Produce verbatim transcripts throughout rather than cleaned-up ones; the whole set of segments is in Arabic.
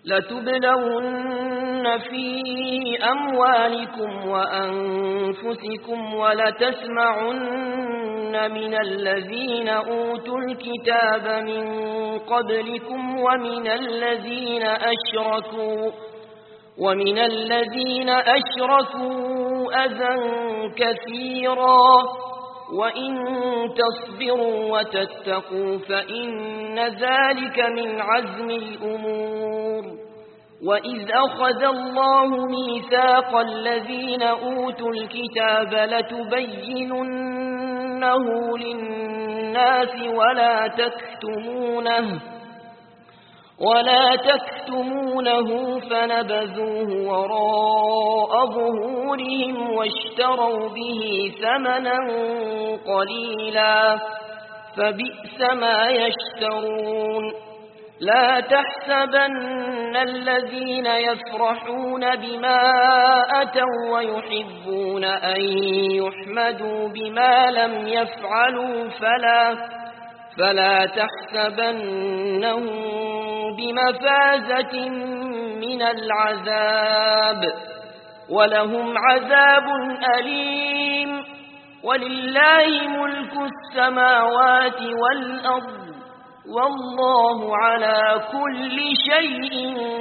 لتبلون في أموالكم وأنفسكم ولتسمعن من الذين أوتوا الكتاب من قبلكم ومن الذين أشركوا ومن الذين أشركوا أذى كثيرا وإن تصبروا وتتقوا فإن ذلك من عزم الأمور. وإذ أخذ الله ميثاق الذين أوتوا الكتاب لتبيننه للناس ولا تكتمونه ولا تكتمونه فنبذوه وراء ظهورهم واشتروا به ثمنا قليلا فبئس ما يشترون. لا تحسبن الذين يفرحون بما أتوا ويحبون أن يحمدوا بما لم يفعلوا فلا فلا تحسبنهم بمفازة من العذاب ولهم عذاب أليم. ولله ملك السماوات والأرض والله على كل شيء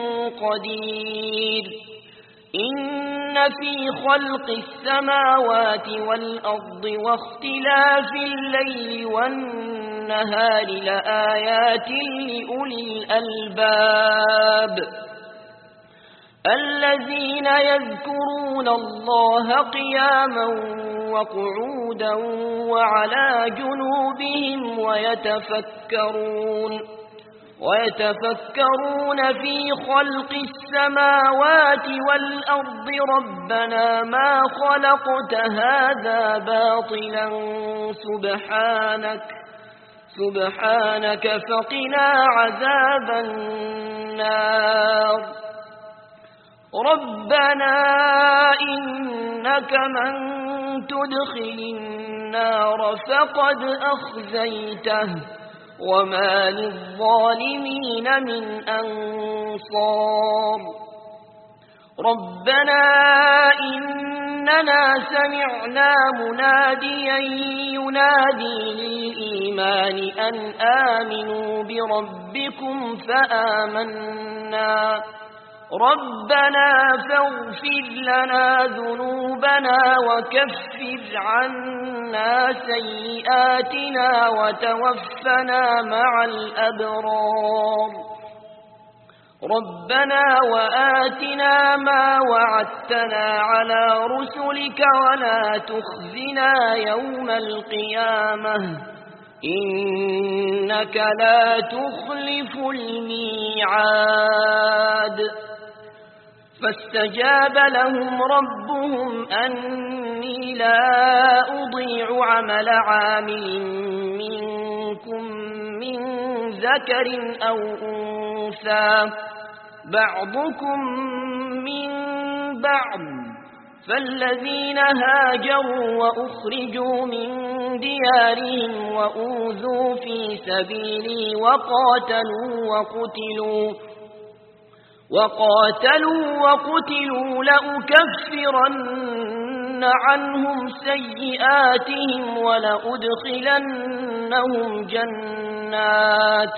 قدير. إن في خلق السماوات والأرض واختلاف الليل والنهار لآيات لأولي الألباب الذين يذكرون الله قياما وقعودا وعلى جنوبهم ويتفكرون ويتفكرون في خلق السماوات والأرض ربنا ما خلقت هذا باطلا سبحانك سبحانك فقنا عذاب النار. ربنا إنك من تدخل النار فقد أخزيته وما للظالمين من أنصار. ربنا إننا سمعنا مناديا ينادي للإيمان أن آمنوا بربكم فآمنا. ربنا فاغفر لنا ذنوبنا وكفر عنا سيئاتنا وتوفنا مع الأبرار. ربنا وآتنا ما وعدتنا على رسلك ولا تخزنا يوم القيامة إنك لا تخلف الميعاد. فاستجاب لهم ربهم أني لا أضيع عمل عامل منكم من ذكر أو أنثى بعضكم من بعض. فالذين هاجروا وأخرجوا من ديارهم وأوذوا في سبيلي وقاتلوا وقتلوا وقاتلوا وقتلوا لأكفرن عنهم سيئاتهم ولأدخلنهم جنات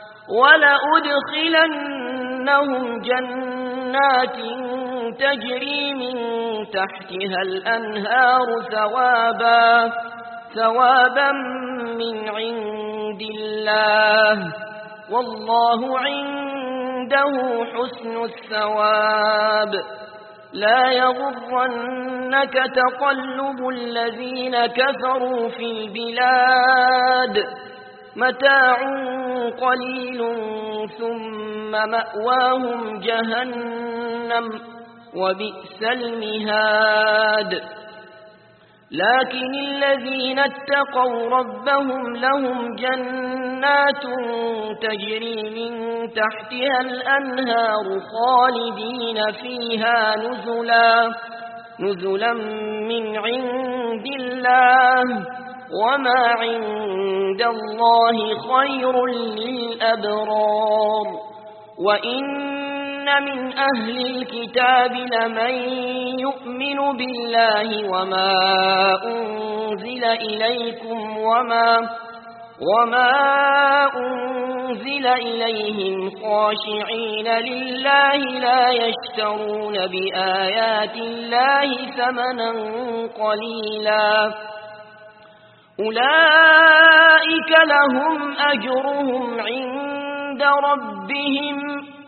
ولأدخلنهم جنات تجري من تحتها الأنهار ثوابا ثوابا من عند الله والله عنده حسن الثواب. لا يغرنك تقلب الذين كفروا في البلاد متاع قليل ثم مأواهم جهنم وبئس المهاد. لكن الذين اتقوا ربهم لهم جنات تجري من تحتها الأنهار خالدين فيها نزلا نزلا من عند الله وما عند الله خير للأبرار. وإن من أهل الكتاب لمن يؤمن بالله وما أنزل إليكم وما وما أنزل إليهم خاشعين لله لا يشترون بآيات الله ثمنا قليلا أولئك لهم أجرهم عند ربهم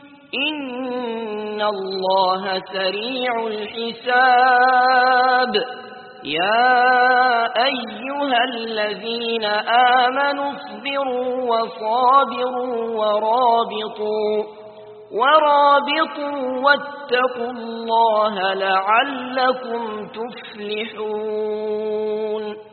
إن الله سريع الحساب يا أيها الذين آمنوا اصبروا وصابروا ورابطوا ورابطوا واتقوا الله لعلكم تفلحون